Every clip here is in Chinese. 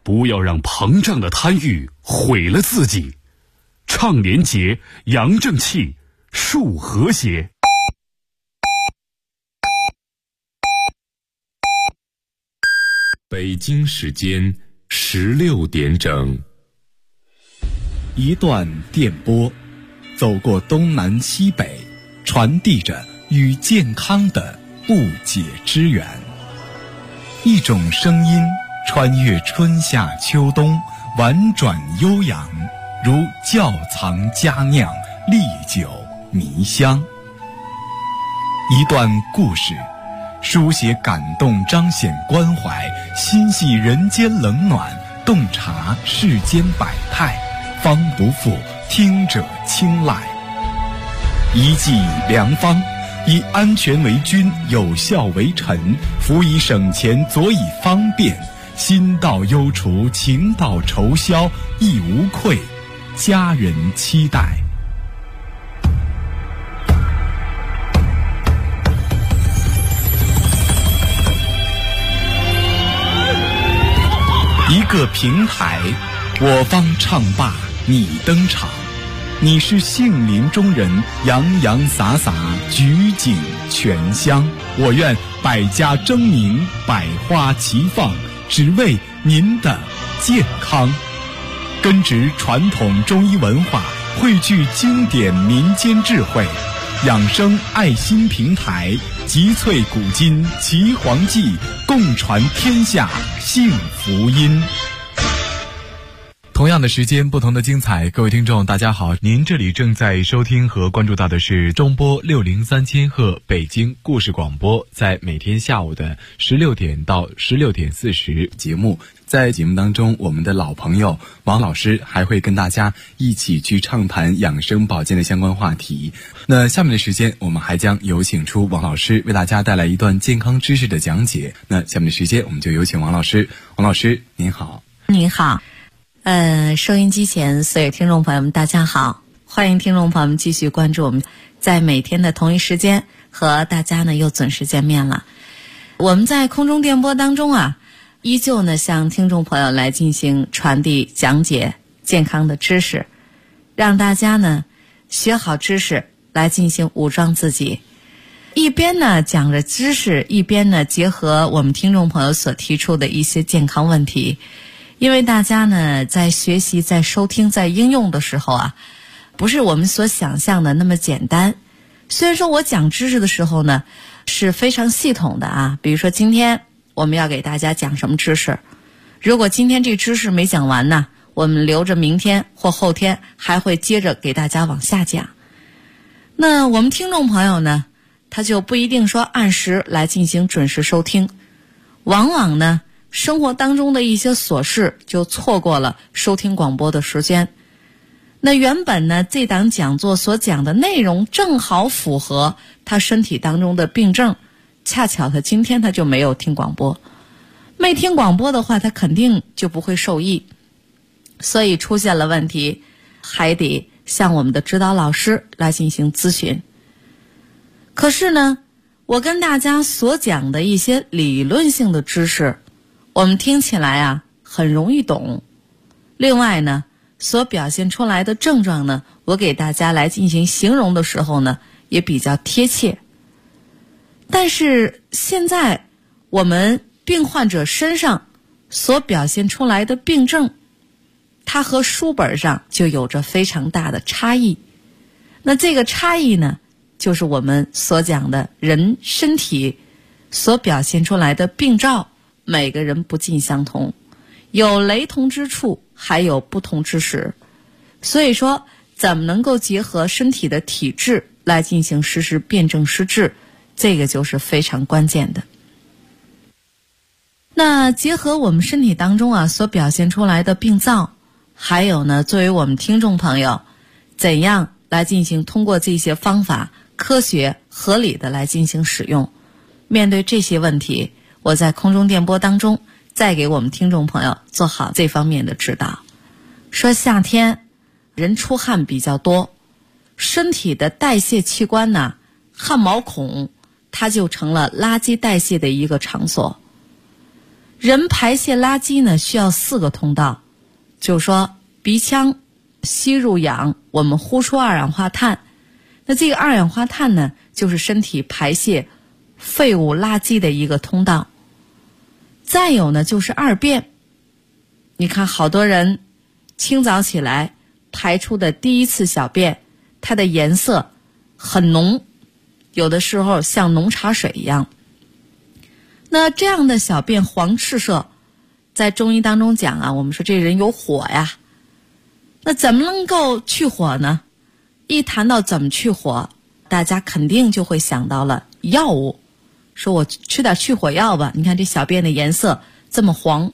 不要让膨胀的贪欲毁了自己。倡廉洁，扬正气，树和谐。 北京时间16点整。 一段电波，走过东南西北，传递着与健康的不解之缘。一种声音穿越春夏秋冬，婉转悠扬，如窖藏佳酿，历久弥香。一段故事，书写感动，彰显关怀，心系人间冷暖，洞察世间百态，方不负听者青睐。一剂良方，以安全为君，有效为臣，辅以省钱，佐以方便，心到忧除，情到愁消，亦无愧，家人期待。一个平台，我方唱罢你登场，你是杏林中人，洋洋洒洒，举景全香。我愿百家争鸣，百花齐放，只为您的健康。根植传统中医文化，汇聚经典民间智慧，养生爱心平台，集萃古今奇黄记，共传天下幸福音。同样的时间，不同的精彩。各位听众大家好，您这里正在收听和关注到的是中波603千赫北京故事广播，在每天下午的16点到16点40节目。在节目当中，我们的老朋友王老师还会跟大家一起去畅谈养生保健的相关话题。那下面的时间，我们还将有请出王老师为大家带来一段健康知识的讲解。那下面的时间，我们就有请王老师。王老师您好。 您好。收音机前所有听众朋友们大家好，欢迎听众朋友们继续关注我们，在每天的同一时间和大家呢又准时见面了。我们在空中电波当中啊，依旧呢向听众朋友来进行传递讲解健康的知识，让大家呢学好知识来进行武装自己，一边呢讲着知识，一边呢结合我们听众朋友所提出的一些健康问题。因为大家呢在学习、在收听、在应用的时候啊，不是我们所想象的那么简单。虽然说我讲知识的时候呢是非常系统的啊，比如说今天我们要给大家讲什么知识，如果今天这知识没讲完呢，我们留着明天或后天还会接着给大家往下讲。那我们听众朋友呢，他就不一定说按时来进行准时收听，往往呢生活当中的一些琐事就错过了收听广播的时间。那原本呢这档讲座所讲的内容正好符合他身体当中的病症，恰巧他今天他就没有听广播，没听广播的话他肯定就不会受益，所以出现了问题还得向我们的指导老师来进行咨询。可是呢我跟大家所讲的一些理论性的知识，我们听起来啊很容易懂，另外呢所表现出来的症状呢，我给大家来进行形容的时候呢也比较贴切。但是现在我们病患者身上所表现出来的病症，它和书本上就有着非常大的差异。那这个差异呢，就是我们所讲的人身体所表现出来的病兆，每个人不尽相同，有雷同之处，还有不同之时。所以说怎么能够结合身体的体质来进行实施辨证施治，这个就是非常关键的。那结合我们身体当中啊所表现出来的病灶，还有呢作为我们听众朋友怎样来进行通过这些方法科学合理的来进行使用。面对这些问题，我在空中电波当中再给我们听众朋友做好这方面的指导。说夏天人出汗比较多，身体的代谢器官呢汗毛孔它就成了垃圾代谢的一个场所。 人排泄垃圾呢需要4个通道，就是说鼻腔吸入氧，我们呼出二氧化碳。那这个二氧化碳呢，就是身体排泄废物垃圾的一个通道。再有呢就是二便，你看好多人清早起来排出的第一次小便，它的颜色很浓，有的时候像浓茶水一样。那这样的小便黄赤色，在中医当中讲啊，我们说这人有火呀。那怎么能够去火呢？一谈到怎么去火，大家肯定就会想到了药物，说我吃点去火药吧，你看这小便的颜色这么黄。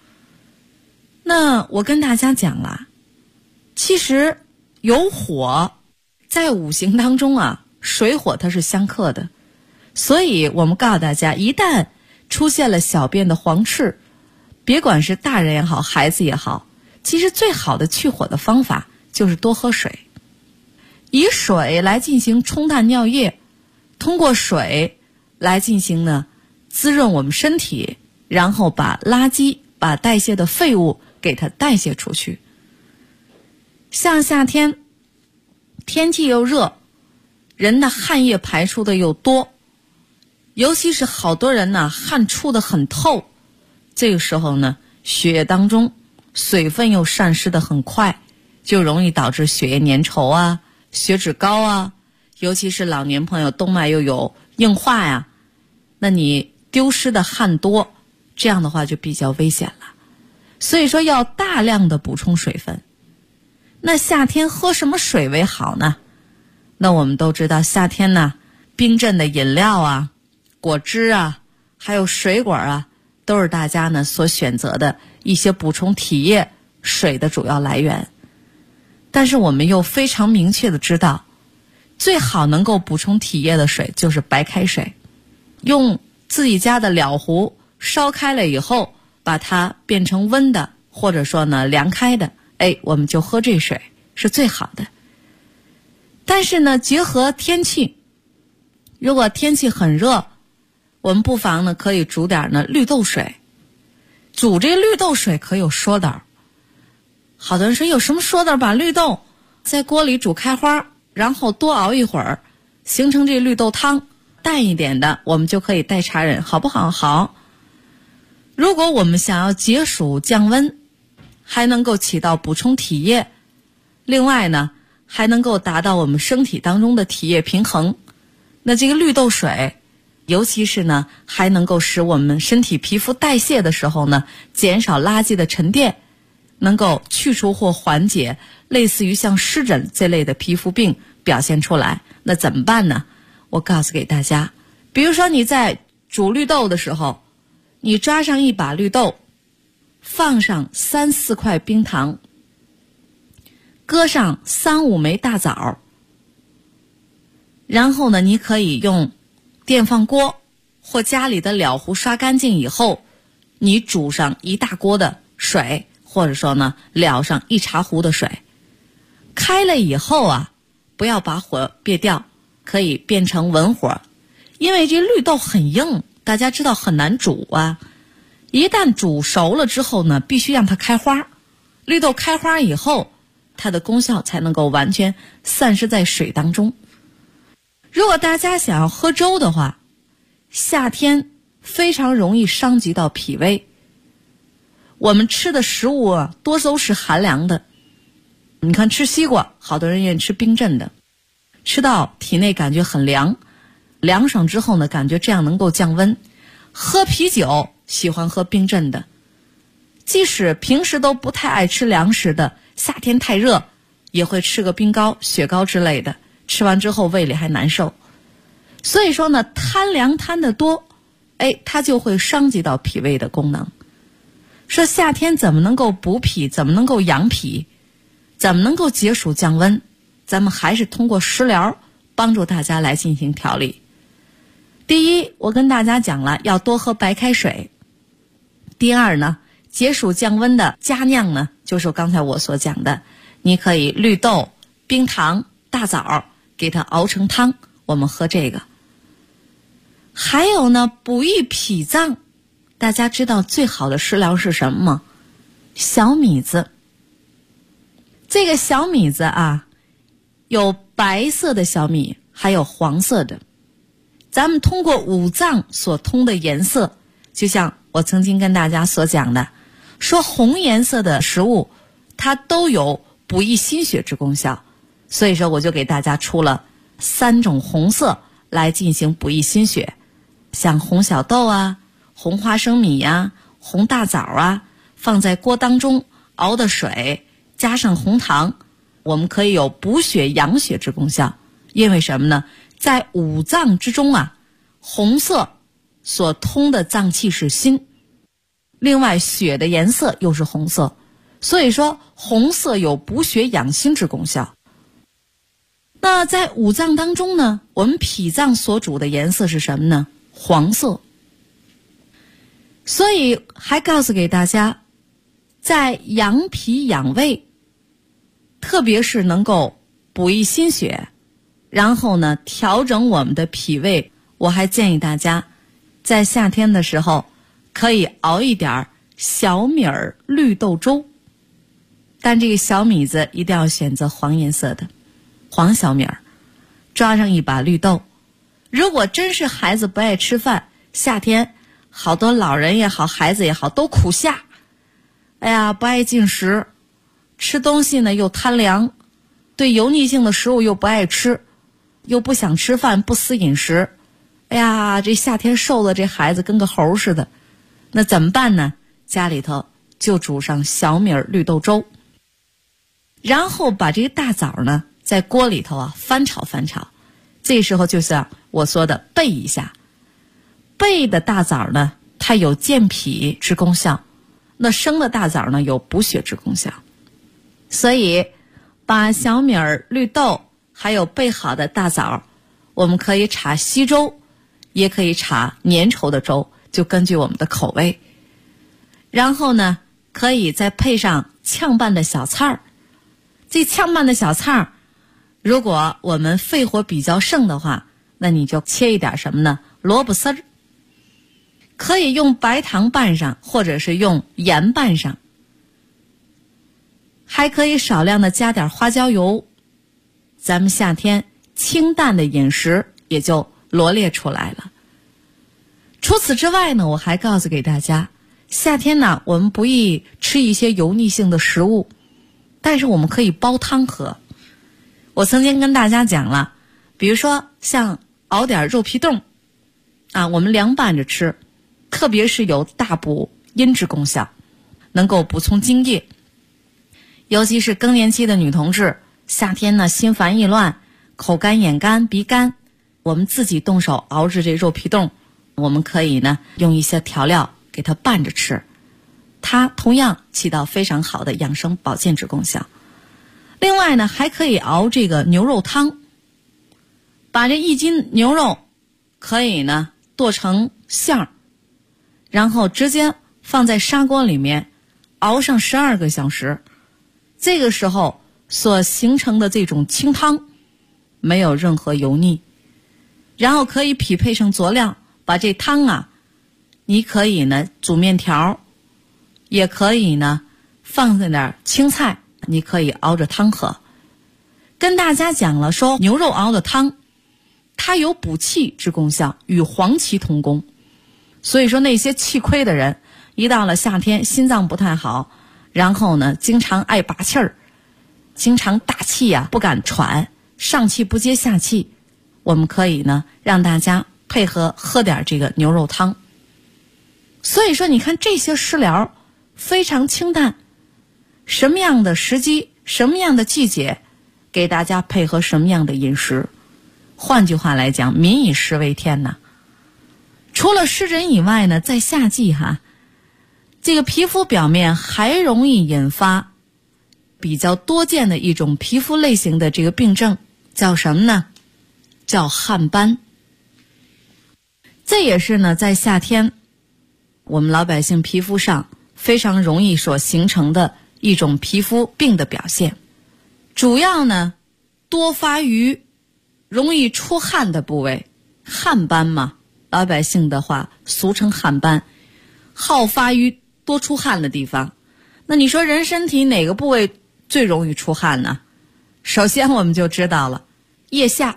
那我跟大家讲了，其实有火在五行当中啊，水火它是相克的，所以我们告诉大家，一旦出现了小便的黄赤，别管是大人也好，孩子也好，其实最好的去火的方法就是多喝水，以水来进行冲淡尿液，通过水来进行呢滋润我们身体，然后把垃圾把代谢的废物给它代谢出去。像夏天天气又热，人的汗液排出的又多，尤其是好多人呢汗出的很透，这个时候呢血液当中水分又散失的很快，就容易导致血液粘稠啊，血脂高啊，尤其是老年朋友动脉又有硬化呀，那你丢失的汗多，这样的话就比较危险了。所以说要大量的补充水分。那夏天喝什么水为好呢？那我们都知道夏天呢，冰镇的饮料啊，果汁啊，还有水果啊，都是大家呢所选择的一些补充体液水的主要来源。但是我们又非常明确的知道，最好能够补充体液的水就是白开水，用自己家的了壶烧开了以后，把它变成温的，或者说呢凉开的，我们就喝这水是最好的。但是呢，结合天气，如果天气很热，我们不妨呢可以煮点呢绿豆水。煮这绿豆水可有说道，好多人说有什么说道，把绿豆在锅里煮开花，然后多熬一会儿，形成这绿豆汤，淡一点的我们就可以代茶饮，好不好？好。如果我们想要解暑降温，还能够起到补充体液，另外呢还能够达到我们身体当中的体液平衡，那这个绿豆水尤其是呢还能够使我们身体皮肤代谢的时候呢减少垃圾的沉淀，能够去除或缓解类似于像湿疹这类的皮肤病表现出来。那怎么办呢？我告诉给大家，比如说你在煮绿豆的时候，你抓上一把绿豆，放上3-4块冰糖，搁上3-5枚大枣，然后呢你可以用电饭锅或家里的了壶刷干净以后，你煮上1大锅的水，或者说呢舀上1茶壶的水，开了以后啊，不要把火别掉，可以变成文火，因为这绿豆很硬，大家知道很难煮啊。一旦煮熟了之后呢，必须让它开花，绿豆开花以后，它的功效才能够完全散失在水当中。如果大家想要喝粥的话，夏天非常容易伤及到脾胃，我们吃的食物啊多都是寒凉的，你看吃西瓜，好多人愿意吃冰镇的，吃到体内感觉很凉，凉爽之后呢感觉这样能够降温。喝啤酒喜欢喝冰镇的，即使平时都不太爱吃凉食的，夏天太热也会吃个冰糕、雪糕之类的，吃完之后胃里还难受。所以说呢，贪凉贪得多，它就会伤及到脾胃的功能。说夏天怎么能够补脾，怎么能够养脾，怎么能够解暑降温，咱们还是通过食疗帮助大家来进行调理。第一，我跟大家讲了要多喝白开水。第二呢，解暑降温的佳酿呢，就是刚才我所讲的，你可以绿豆、冰糖、大枣给它熬成汤，我们喝这个。还有呢，补益脾脏， 大家知道最好的食疗是什么吗？小米子。这个小米子啊，有白色的小米，还有黄色的。咱们通过五脏所通的颜色，就像我曾经跟大家所讲的，说红颜色的食物它都有补益心血之功效，所以说我就给大家出了3种红色来进行补益心血，像红小豆啊、红花生米呀、红大枣啊，放在锅当中熬的水，加上红糖，我们可以有补血养血之功效。因为什么呢？在五脏之中啊，红色所通的脏器是心，另外血的颜色又是红色，所以说红色有补血养心之功效。那在五脏当中呢，我们脾脏所主的颜色是什么呢？黄色。所以还告诉给大家，在养脾养胃，特别是能够补益心血，然后呢调整我们的脾胃，我还建议大家在夏天的时候可以熬一点小米儿绿豆粥，但这个小米子一定要选择黄颜色的黄小米儿，抓上一把绿豆。如果真是孩子不爱吃饭，夏天好多老人也好，孩子也好，都苦夏，哎呀，不爱进食，吃东西呢又贪凉，对油腻性的食物又不爱吃，又不想吃饭，不思饮食，哎呀，这夏天瘦的这孩子跟个猴似的，那怎么办呢？家里头就煮上小米绿豆粥，然后把这个大枣呢在锅里头啊翻炒翻炒，这时候就像我说的焙一下。焙的大枣呢，它有健脾之功效，那生的大枣呢有补血之功效。所以把小米绿豆还有焙好的大枣，我们可以炒稀粥，也可以炒粘稠的粥，就根据我们的口味。然后呢可以再配上炝拌的小菜儿。这炝拌的小菜儿，如果我们肺火比较盛的话，那你就切一点什么呢？萝卜丝儿，可以用白糖拌上，或者是用盐拌上，还可以少量的加点花椒油。咱们夏天清淡的饮食也就罗列出来了。除此之外呢，我还告诉给大家，夏天呢我们不宜吃一些油腻性的食物，但是我们可以煲汤喝。我曾经跟大家讲了，比如说像熬点肉皮冻啊，我们凉拌着吃，特别是有大补阴之功效，能够补充津液。尤其是更年期的女同志，夏天呢心烦意乱，口干眼干鼻干，我们自己动手熬制这肉皮冻，我们可以呢用一些调料给它拌着吃，它同样起到非常好的养生保健之功效。另外呢还可以熬这个牛肉汤，把这1斤牛肉可以呢剁成馅儿，然后直接放在砂锅里面熬上12个小时，这个时候所形成的这种清汤没有任何油腻，然后可以匹配上佐料，把这汤啊，你可以呢煮面条，也可以呢放上点青菜，你可以熬着汤喝。跟大家讲了说牛肉熬的汤，它有补气之功效，与黄芪同功。所以说那些气亏的人，一到了夏天心脏不太好，然后呢经常爱拔气儿，经常大气啊不敢喘，上气不接下气，我们可以呢让大家配合喝点这个牛肉汤。所以说你看这些食疗非常清淡，什么样的时机，什么样的季节，给大家配合什么样的饮食。换句话来讲，民以食为天呐。除了湿疹以外呢，在夏季这个皮肤表面还容易引发比较多见的一种皮肤类型的这个病症，叫什么呢？叫汗斑。这也是呢在夏天我们老百姓皮肤上非常容易所形成的一种皮肤病的表现。主要呢多发于容易出汗的部位，汗斑嘛，老百姓的话俗称汗斑。 好发于多出汗的地方。那你说人身体哪个部位最容易出汗呢？首先我们就知道了，腋下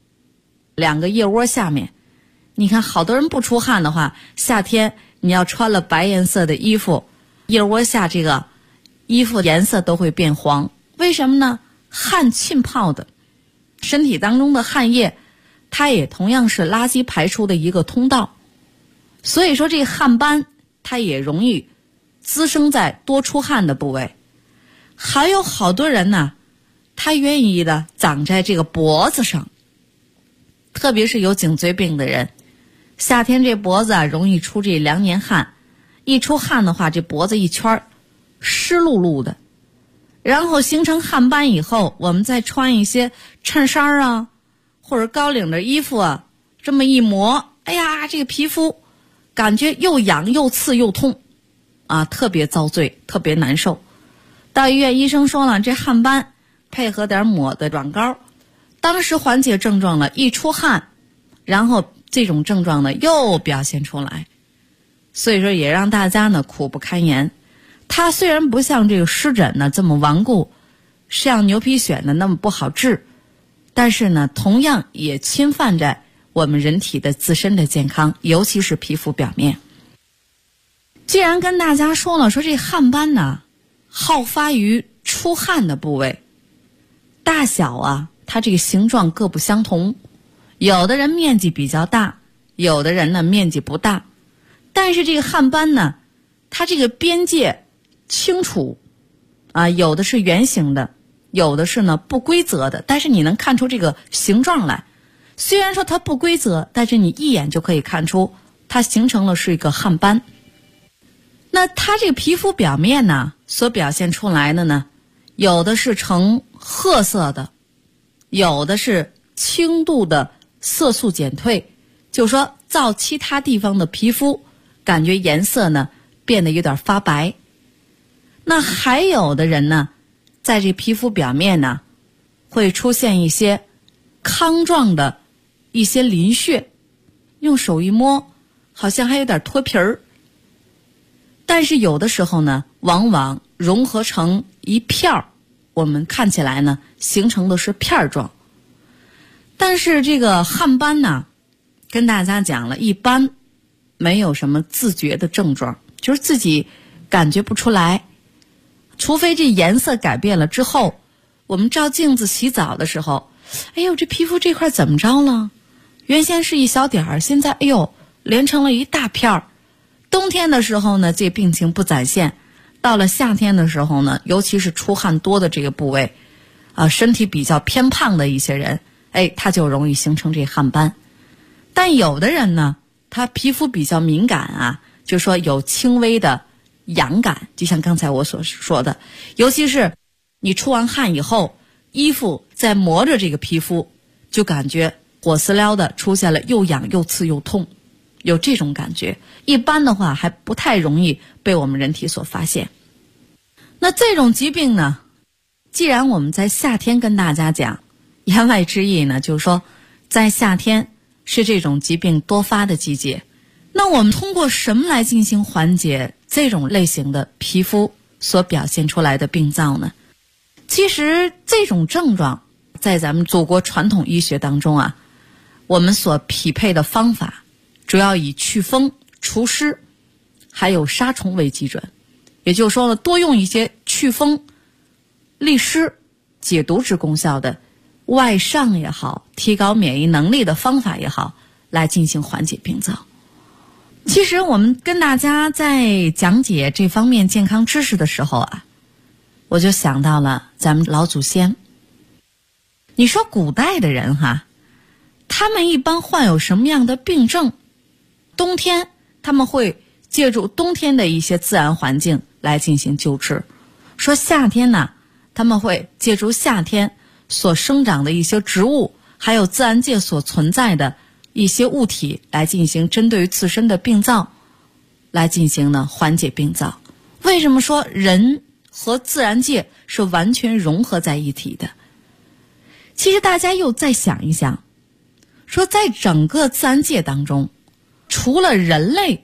，2个腋窝下面。你看好多人不出汗的话，夏天你要穿了白颜色的衣服，腋窝下这个衣服颜色都会变黄。为什么呢？汗浸泡的，身体当中的汗液，它也同样是垃圾排出的一个通道。所以说这汗斑它也容易滋生在多出汗的部位。还有好多人呢，他愿意的长在这个脖子上，特别是有颈椎病的人，夏天这脖子啊容易出这2年汗，一出汗的话，这脖子一圈湿漉漉的，然后形成汗斑以后，我们再穿一些衬衫啊或者高领的衣服啊，这么一磨，哎呀，这个皮肤感觉又痒又刺又痛啊，特别遭罪，特别难受。到医院医生说了，这汗斑配合点抹的软膏，当时缓解症状了，一出汗，然后这种症状呢又表现出来，所以说也让大家呢苦不堪言。它虽然不像这个湿疹呢这么顽固，像牛皮癣呢那么不好治，但是呢同样也侵犯在我们人体的自身的健康，尤其是皮肤表面。既然跟大家说了，说这汗斑呢好发于出汗的部位，大小啊它这个形状各不相同，有的人面积比较大，有的人呢面积不大，但是这个汗斑呢它这个边界清楚啊，有的是圆形的，有的是呢不规则的，但是你能看出这个形状来。虽然说它不规则，但是你一眼就可以看出它形成了是一个汗斑。那它这个皮肤表面呢所表现出来的呢，有的是呈褐色的，有的是轻度的色素减退，就是说照其他地方的皮肤感觉颜色呢变得有点发白。那还有的人呢，在这皮肤表面呢会出现一些糠状的一些鳞屑，用手一摸好像还有点脱皮儿，但是有的时候呢往往融合成一片儿，我们看起来呢形成的是片状。但是这个汗斑呢跟大家讲了，一般没有什么自觉的症状，就是自己感觉不出来，除非这颜色改变了之后，我们照镜子洗澡的时候，哎呦这皮肤这块怎么着了，原先是一小点儿，现在哎呦连成了一大片儿。冬天的时候呢这病情不展现，到了夏天的时候呢，尤其是出汗多的这个部位身体比较偏胖的一些人，他就容易形成这汗斑。但有的人呢他皮肤比较敏感啊，就说有轻微的痒感，就像刚才我所说的，尤其是你出完汗以后，衣服在磨着这个皮肤，就感觉火丝撩的出现了又痒又刺又痛，有这种感觉。一般的话还不太容易被我们人体所发现。那这种疾病呢，既然我们在夏天跟大家讲，言外之意呢就是说在夏天是这种疾病多发的季节。那我们通过什么来进行缓解这种类型的皮肤所表现出来的病灶呢？其实这种症状在咱们祖国传统医学当中啊，我们所匹配的方法主要以祛风除湿还有杀虫为基准。也就是说呢，多用一些祛风利湿解毒之功效的外伤也好，提高免疫能力的方法也好，来进行缓解病灶。其实我们跟大家在讲解这方面健康知识的时候啊，我就想到了咱们老祖先。你说古代的人他们一般患有什么样的病症？冬天他们会借助冬天的一些自然环境来进行救治。说夏天呢，他们会借助夏天所生长的一些植物，还有自然界所存在的一些物体来进行针对于自身的病灶来进行呢缓解病灶。为什么说人和自然界是完全融合在一体的？其实大家又再想一想，说在整个自然界当中，除了人类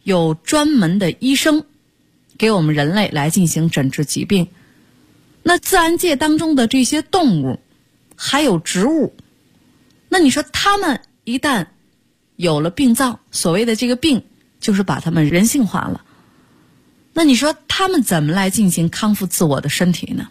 有专门的医生给我们人类来进行诊治疾病。那自然界当中的这些动物还有植物，那你说它们一旦有了病灶，所谓的这个病就是把它们人性化了，那你说它们怎么来进行康复自我的身体呢？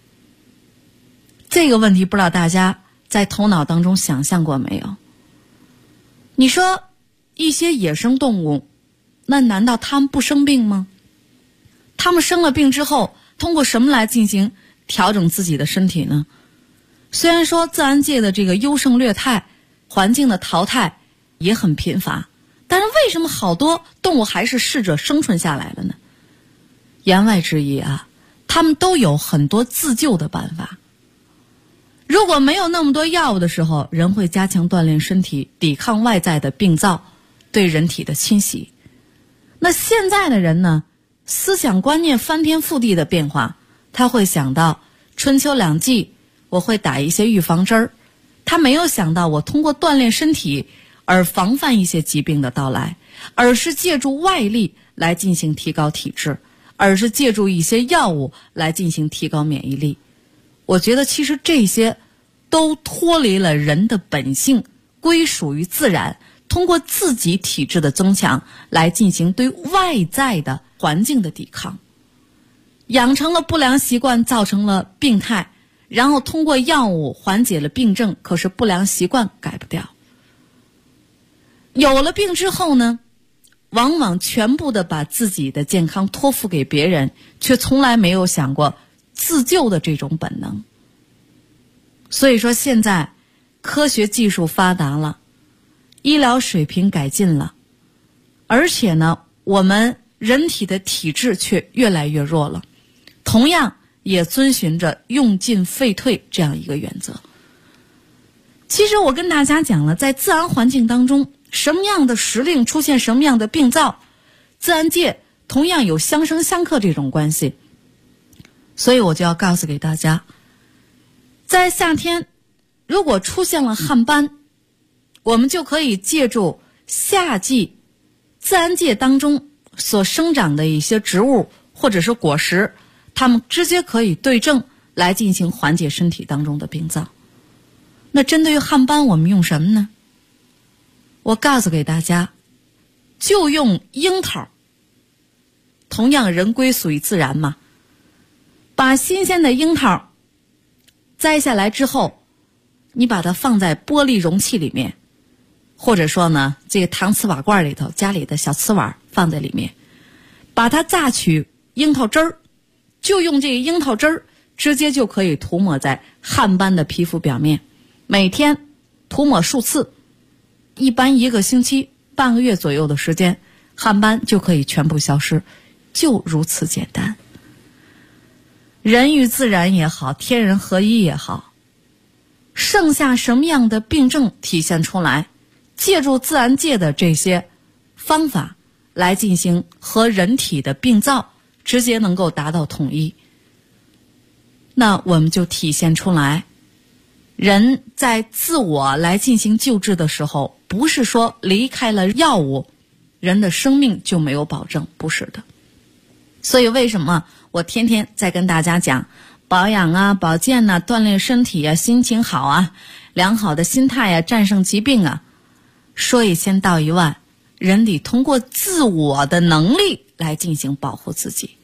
这个问题不知道大家在头脑当中想象过没有？你说一些野生动物，那难道它们不生病吗？它们生了病之后，通过什么来进行调整自己的身体呢？虽然说自然界的这个优胜劣汰，环境的淘汰也很贫乏，但是为什么好多动物还是适者生存下来了呢？言外之意啊，它们都有很多自救的办法。如果没有那么多药物的时候，人会加强锻炼身体，抵抗外在的病灶对人体的侵袭。那现在的人呢，思想观念翻天覆地的变化，他会想到春秋两季我会打一些预防针儿，他没有想到我通过锻炼身体而防范一些疾病的到来，而是借助外力来进行提高体质，而是借助一些药物来进行提高免疫力。我觉得其实这些都脱离了人的本性，归属于自然，通过自己体质的增强来进行对外在的环境的抵抗，养成了不良习惯，造成了病态，然后通过药物缓解了病症，可是不良习惯改不掉。有了病之后呢，往往全部的把自己的健康托付给别人，却从来没有想过自救的这种本能。所以说现在科学技术发达了，医疗水平改进了，而且呢，我们人体的体质却越来越弱了，同样也遵循着用进废退这样一个原则。其实我跟大家讲了，在自然环境当中，什么样的时令出现什么样的病灶，自然界同样有相生相克这种关系。所以我就要告诉给大家，在夏天如果出现了汗斑，我们就可以借助夏季自然界当中所生长的一些植物或者是果实，它们直接可以对症来进行缓解身体当中的病灶。那针对于汗斑我们用什么呢？我告诉给大家，就用樱桃。同样人归属于自然嘛，把新鲜的樱桃摘下来之后，你把它放在玻璃容器里面，或者说呢，这个搪瓷瓦罐里头，家里的小瓷碗放在里面，把它榨取樱桃汁儿，就用这个樱桃汁儿直接就可以涂抹在汗斑的皮肤表面，每天涂抹数次，一般1个星期半个月左右的时间，汗斑就可以全部消失，就如此简单。人与自然也好，天人合一也好，剩下什么样的病症体现出来，借助自然界的这些方法来进行和人体的病灶直接能够达到统一，那我们就体现出来，人在自我来进行救治的时候，不是说离开了药物，人的生命就没有保证，不是的。所以为什么我天天在跟大家讲保养啊、保健啊、锻炼身体啊、心情好啊、良好的心态啊、战胜疾病啊，说1000道1万，人得通过自我的能力来进行保护自己。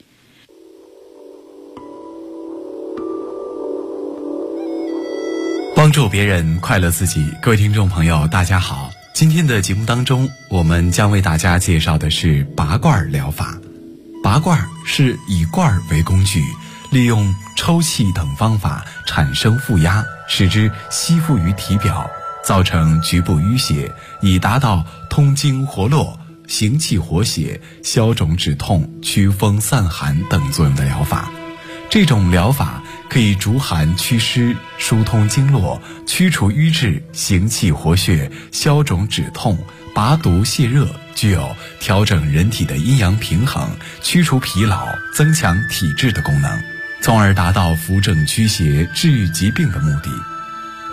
帮助别人，快乐自己。各位听众朋友大家好，今天的节目当中，我们将为大家介绍的是拔罐疗法。拔罐是以罐为工具，利用抽气等方法产生负压，使之吸附于体表，造成局部淤血，以达到通经活络、行气活血、消肿止痛、驱风散寒等作用的疗法。这种疗法可以逐寒祛湿、疏通经络、驱除瘀滞、行气活血、消肿止痛、拔毒泻热，具有调整人体的阴阳平衡、驱除疲劳、增强体质的功能，从而达到扶正驱邪、治愈疾病的目的。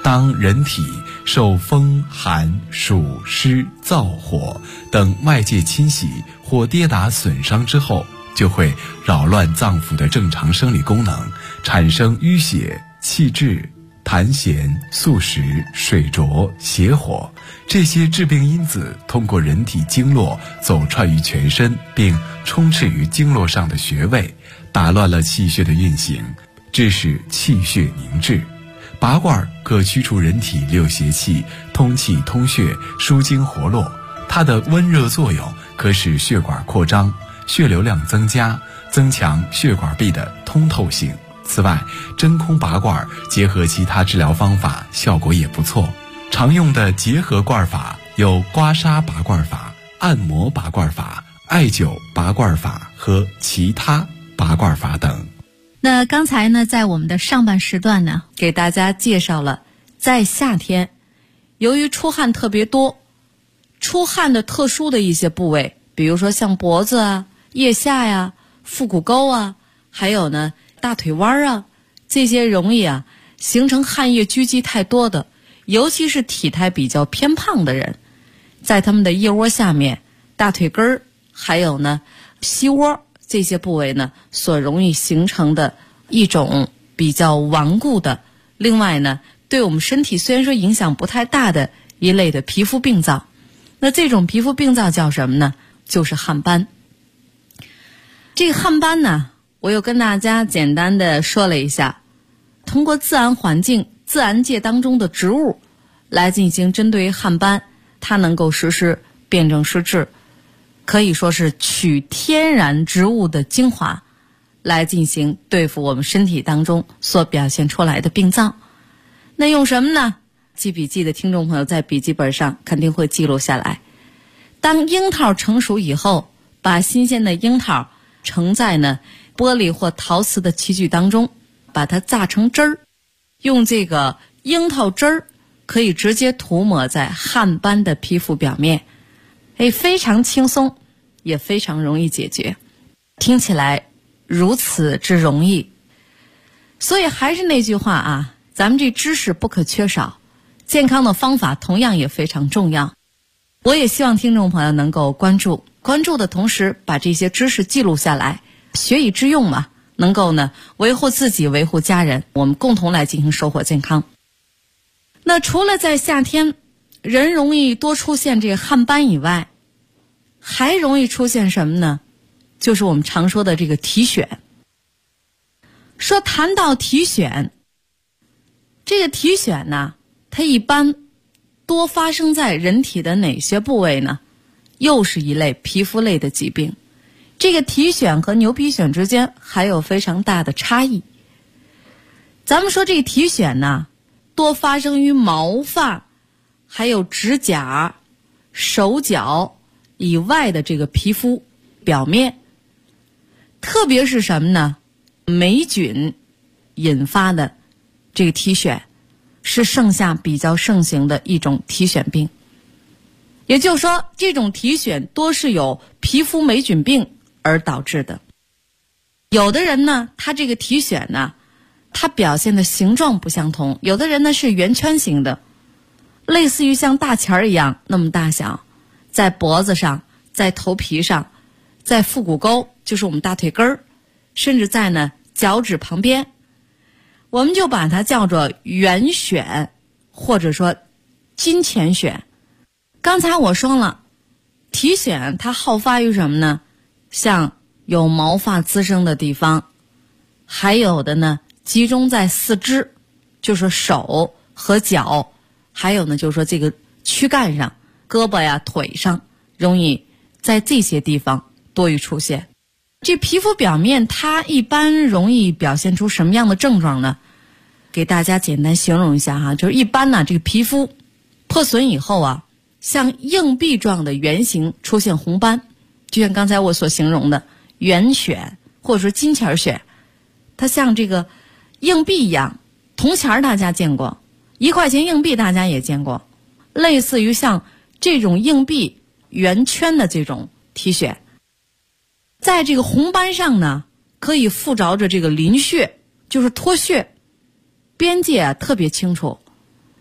当人体受风寒暑湿燥火等外界侵袭或跌打损伤之后，就会扰乱脏腑的正常生理功能，产生淤血、气滞、痰涎、宿食、水浊、邪火，这些致病因子通过人体经络走串于全身，并充斥于经络上的穴位，打乱了气血的运行，致使气血凝滞。拔罐可驱除人体六邪气，通气通血，舒筋活络。它的温热作用可使血管扩张，血流量增加，增强血管壁的通透性。此外，真空拔罐结合其他治疗方法，效果也不错。常用的结合罐法有刮痧拔罐法、按摩拔罐法、艾灸拔罐法和其他拔罐法等。 那刚才呢，在我们的上半时段呢，给大家介绍了在夏天由于出汗特别多，出汗的特殊的一些部位，比如说像脖子啊、腋下呀、腹股沟啊，还有呢大腿弯啊，这些容易形成汗液聚集太多的，尤其是体态比较偏胖的人，在他们的腋窝下面、大腿根儿，还有呢膝窝这些部位呢，所容易形成的一种比较顽固的，另外呢对我们身体虽然说影响不太大的一类的皮肤病灶。那这种皮肤病灶叫什么呢？就是汗斑。这个汗斑呢，我又跟大家简单的说了一下，通过自然环境、自然界当中的植物来进行针对于汗斑，它能够实施辨证施治，可以说是取天然植物的精华来进行对付我们身体当中所表现出来的病灶。那用什么呢？记笔记的听众朋友在笔记本上肯定会记录下来。当樱桃成熟以后，把新鲜的樱桃盛在呢玻璃或陶瓷的器具当中，把它榨成汁儿，用这个樱桃汁儿可以直接涂抹在汗斑的皮肤表面，非常轻松，也非常容易解决。听起来如此之容易，所以还是那句话咱们这知识不可缺少，健康的方法同样也非常重要。我也希望听众朋友能够关注的同时，把这些知识记录下来，学以致用嘛，能够呢维护自己，维护家人，我们共同来进行收获健康。那除了在夏天人容易多出现这个汗斑以外，还容易出现什么呢？就是我们常说的这个体癣。说谈到体癣，这个体癣呢，它一般多发生在人体的哪些部位呢？又是一类皮肤类的疾病。这个体癣和牛皮癣之间还有非常大的差异。咱们说这个体癣呢，多发生于毛发、还有指甲、手脚以外的这个皮肤表面，特别是什么呢？霉菌引发的这个体癣是盛夏比较盛行的一种体癣病。也就是说，这种体癣多是由皮肤霉菌病而导致的。有的人呢，他这个体癣呢，它表现的形状不相同，有的人呢是圆圈形的，类似于像大钱儿一样那么大小，在脖子上，在头皮上，在腹股沟，就是我们大腿根儿，甚至在呢脚趾旁边，我们就把它叫做圆癣，或者说金钱癣。刚才我说了，体癣它好发于什么呢？像有毛发滋生的地方，还有的呢集中在四肢，就是手和脚，还有呢就是说这个躯干上，胳膊呀腿上，容易在这些地方多于出现。这皮肤表面它一般容易表现出什么样的症状呢？给大家简单形容一下就是一般呢这个皮肤破损以后像硬币状的圆形出现红斑，就像刚才我所形容的圆癣或者说金钱癣，它像这个硬币一样，铜钱大家见过，1块钱硬币大家也见过，类似于像这种硬币圆圈的这种体癣。在这个红斑上呢，可以附着着这个鳞屑，就是脱屑，边界特别清楚。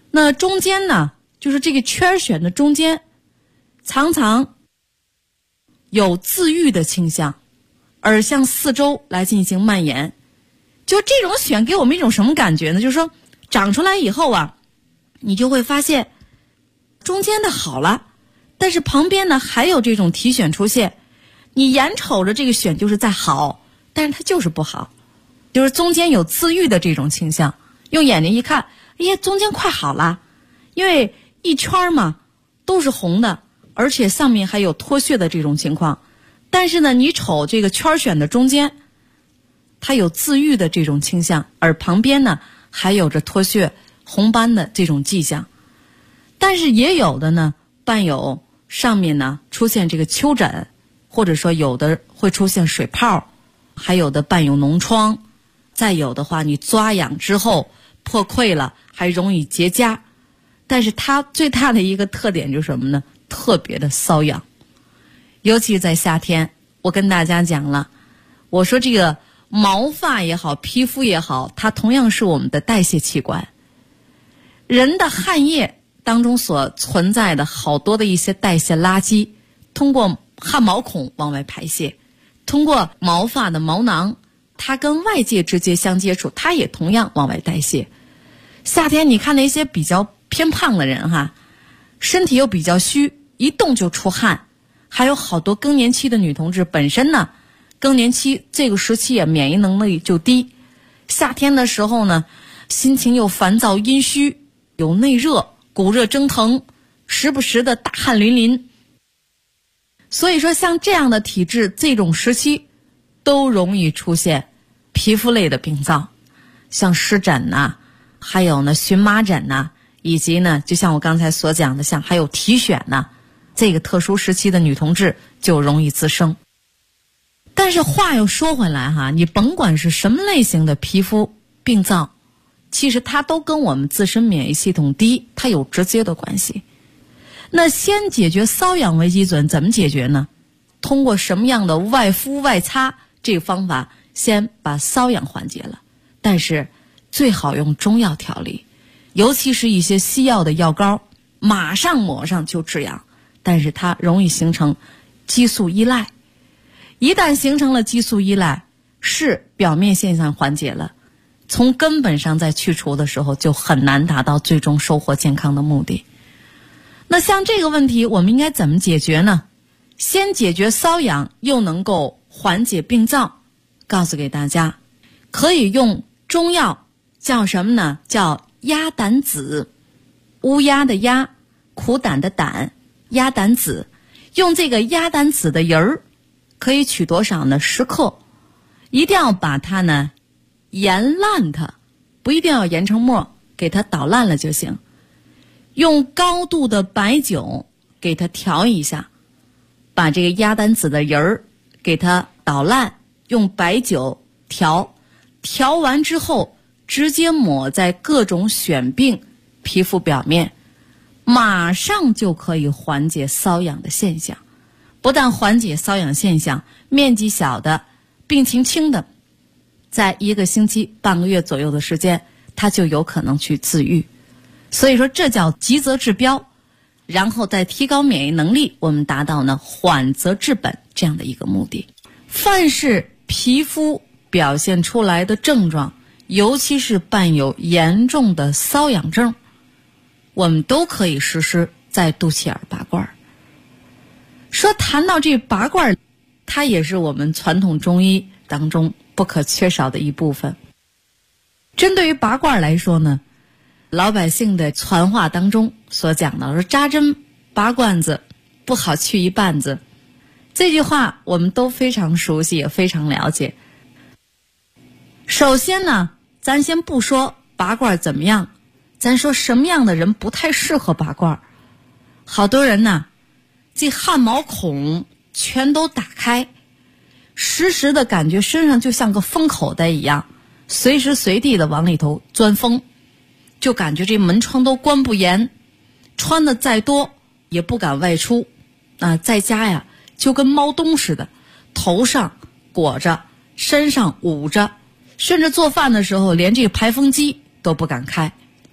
那中间呢，就是这个圈选的中间常常有自愈的倾向，而向四周来进行蔓延。就这种癣给我们一种什么感觉呢？就是说长出来以后啊，你就会发现中间的好了，但是旁边呢还有这种体癣出现。你眼瞅着这个癣就是在好，但是它就是不好，就是中间有自愈的这种倾向。用眼睛一看，哎呀，中间快好了，因为一圈嘛都是红的，而且上面还有脱屑的这种情况。但是呢，你瞅这个圈癣的中间，它有自愈的这种倾向，而旁边呢还有着脱屑红斑的这种迹象。但是也有的呢伴有上面呢出现这个丘疹，或者说有的会出现水泡，还有的伴有脓疮，再有的话你抓痒之后破溃了，还容易结痂。但是它最大的一个特点就是什么呢？特别的瘙痒。尤其在夏天，我跟大家讲了，我说这个毛发也好，皮肤也好，它同样是我们的代谢器官。人的汗液当中所存在的好多的一些代谢垃圾，通过汗毛孔往外排泄，通过毛发的毛囊，它跟外界直接相接触，它也同样往外代谢。夏天你看那些比较偏胖的人哈，身体又比较虚，一动就出汗。还有好多更年期的女同志本身呢，更年期这个时期免疫能力就低，夏天的时候呢，心情又烦躁阴虚，有内热，骨热蒸腾，时不时的大汗淋淋。所以说像这样的体质，这种时期都容易出现皮肤类的病灶，像湿疹呐，还有呢荨麻疹呐，以及呢就像我刚才所讲的，像还有体癣呐，这个特殊时期的女同志就容易滋生。但是话又说回来哈，你甭管是什么类型的皮肤病灶，其实它都跟我们自身免疫系统低，它有直接的关系。那先解决瘙痒为基准，怎么解决呢？通过什么样的外敷外擦这个方法，先把瘙痒缓解了。但是最好用中药调理，尤其是一些西药的药膏，马上抹上就治痒，但是它容易形成激素依赖。一旦形成了激素依赖，是表面现象缓解了，从根本上在去除的时候就很难达到最终收获健康的目的。那像这个问题我们应该怎么解决呢？先解决瘙痒又能够缓解病灶，告诉给大家可以用中药，叫什么呢？叫鸭胆子，乌鸦的鸦，苦胆的胆，鸭胆子。用这个鸭胆子的仁儿，可以取多少呢？10克，一定要把它呢研烂它，不一定要研成末，给它捣烂了就行。用高度的白酒给它调一下，把这个鸭胆子的仁儿给它捣烂，用白酒调完之后，直接抹在各种癣病皮肤表面，马上就可以缓解瘙痒的现象。不但缓解瘙痒现象，面积小的病情轻的，在1个星期半个月左右的时间，它就有可能去自愈。所以说这叫急则治标，然后再提高免疫能力，我们达到呢缓则治本这样的一个目的。凡是皮肤表现出来的症状，尤其是伴有严重的瘙痒症，我们都可以实施在肚脐眼拔罐。说谈到这拔罐，它也是我们传统中医当中不可缺少的一部分。针对于拔罐来说呢，老百姓的传话当中所讲的说扎针拔罐子不好去一半子，这句话我们都非常熟悉，也非常了解。首先呢，咱先不说拔罐怎么样，咱说什么样的人不太适合拔罐。好多人呢，这汗毛孔全都打开，时时的感觉身上就像个风口袋一样，随时随地的往里头钻风，就感觉这门窗都关不严，穿的再多也不敢外出在家呀就跟猫冬似的，头上裹着，身上捂着，甚至做饭的时候连这个排风机都不敢开，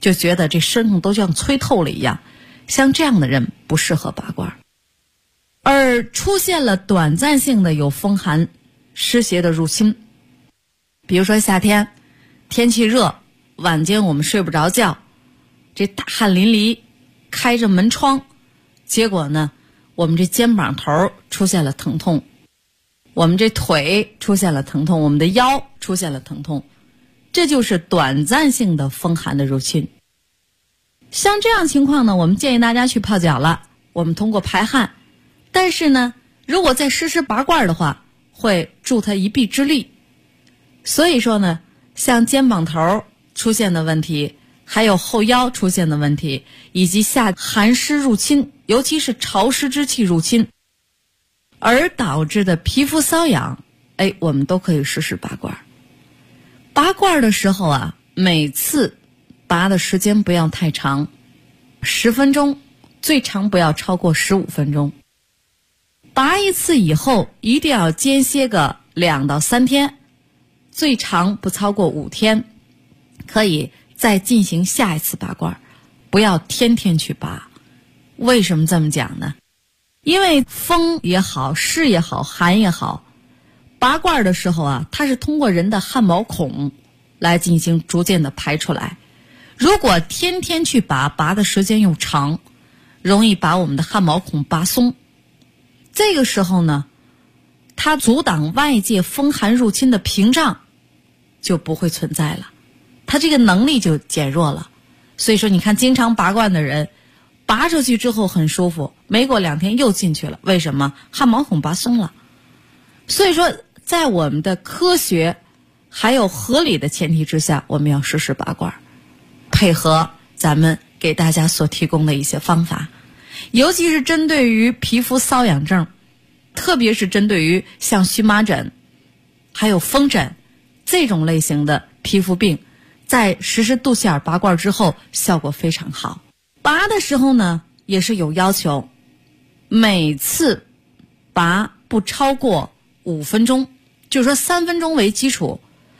就觉得这身上都像吹透了一样，像这样的人不适合拔罐。而出现了短暂性的有风寒湿邪的入侵，比如说夏天天气热，晚间我们睡不着觉，这大汗淋漓，开着门窗，结果呢我们这肩膀头出现了疼痛，我们这腿出现了疼痛，我们的腰出现了疼痛，这就是短暂性的风寒的入侵。像这样情况呢，我们建议大家去泡脚了，我们通过排汗，但是呢如果再实施拔罐的话，会助他一臂之力。所以说呢，像肩膀头出现的问题，还有后腰出现的问题，以及夏寒湿入侵，尤其是潮湿之气入侵而导致的皮肤瘙痒，我们都可以实施拔罐。拔罐的时候啊，每次拔的时间不要太长，10分钟，最长不要超过15分钟。拔一次以后一定要间歇个2到3天，最长不超过5天，可以再进行下一次拔罐，不要天天去拔。为什么这么讲呢？因为风也好，湿也好，寒也好，拔罐的时候啊，它是通过人的汗毛孔来进行逐渐的排出来。如果天天去拔，拔的时间又长，容易把我们的汗毛孔拔松。这个时候呢，它阻挡外界风寒入侵的屏障就不会存在了，它这个能力就减弱了。所以说你看经常拔罐的人，拔出去之后很舒服，没过2天又进去了，为什么？汗毛孔拔松了。所以说在我们的科学还有合理的前提之下，我们要实施拔罐，配合咱们给大家所提供的一些方法，尤其是针对于皮肤瘙痒症，特别是针对于像荨麻疹还有风疹这种类型的皮肤病，在实施肚脐眼拔罐之后效果非常好。拔的时候呢也是有要求，每次拔不超过5分钟，就是说3分钟为基础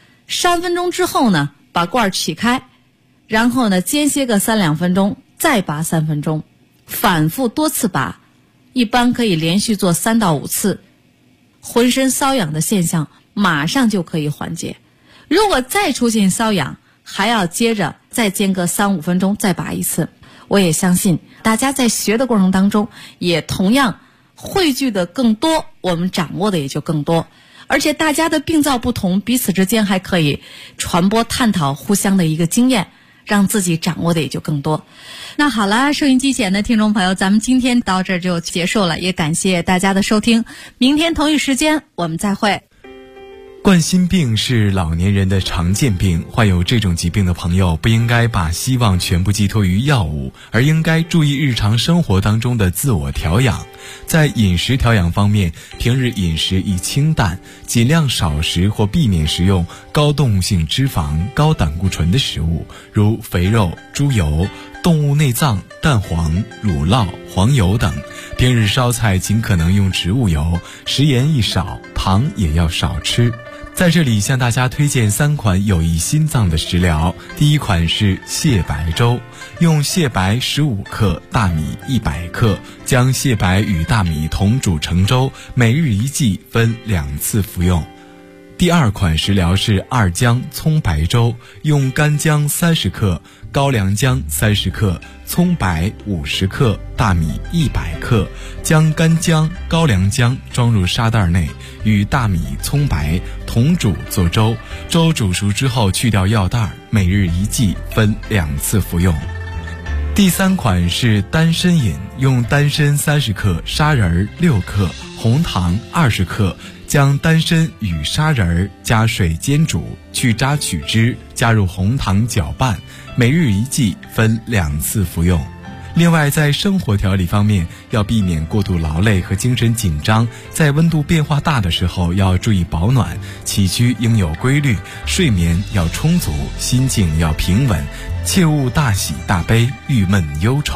，3分钟之后呢把罐起开，然后呢间歇个3-2分钟，再拔3分钟，反复多次拔，一般可以连续做3到5次，浑身瘙痒的现象马上就可以缓解。如果再出现瘙痒，还要接着再间隔3-5分钟再拔一次。我也相信大家在学的过程当中也同样汇聚的更多，我们掌握的也就更多，而且大家的病灶不同，彼此之间还可以传播探讨互相的一个经验，让自己掌握的也就更多。那好了，收音机前的听众朋友，咱们今天到这儿就结束了，也感谢大家的收听，明天同一时间我们再会。 冠心病是老年人的常见病，患有这种疾病的朋友不应该把希望全部寄托于药物，而应该注意日常生活当中的自我调养。在饮食调养方面，平日饮食宜清淡，尽量少食或避免食用高动物性脂肪、高胆固醇的食物，如肥肉、猪油、动物内脏、蛋黄、乳酪、黄油等。平日烧菜尽可能用植物油，食盐宜少，糖也要少吃。在这里向大家推荐3款有益心脏的食疗。第一款是蟹白粥，用蟹白15克、大米100克，将蟹白与大米同煮成粥，每日1剂，分2次服用。第二款食疗是二姜葱白粥，用干姜30克、高粱姜30克、葱白50克、大米100克，将干姜、高粱姜装入沙袋内，与大米、葱白同煮做粥，粥煮熟之后去掉药袋，每日1剂，分2次服用。第3款是丹参饮，用丹参30克、砂仁6克、红糖20克，将丹参与砂仁加水煎煮，去渣取汁，加入红糖搅拌，每日1剂，分2次服用。另外，在生活调理方面，要避免过度劳累和精神紧张，在温度变化大的时候要注意保暖，起居应有规律，睡眠要充足，心境要平稳，切勿大喜大悲、郁闷忧愁。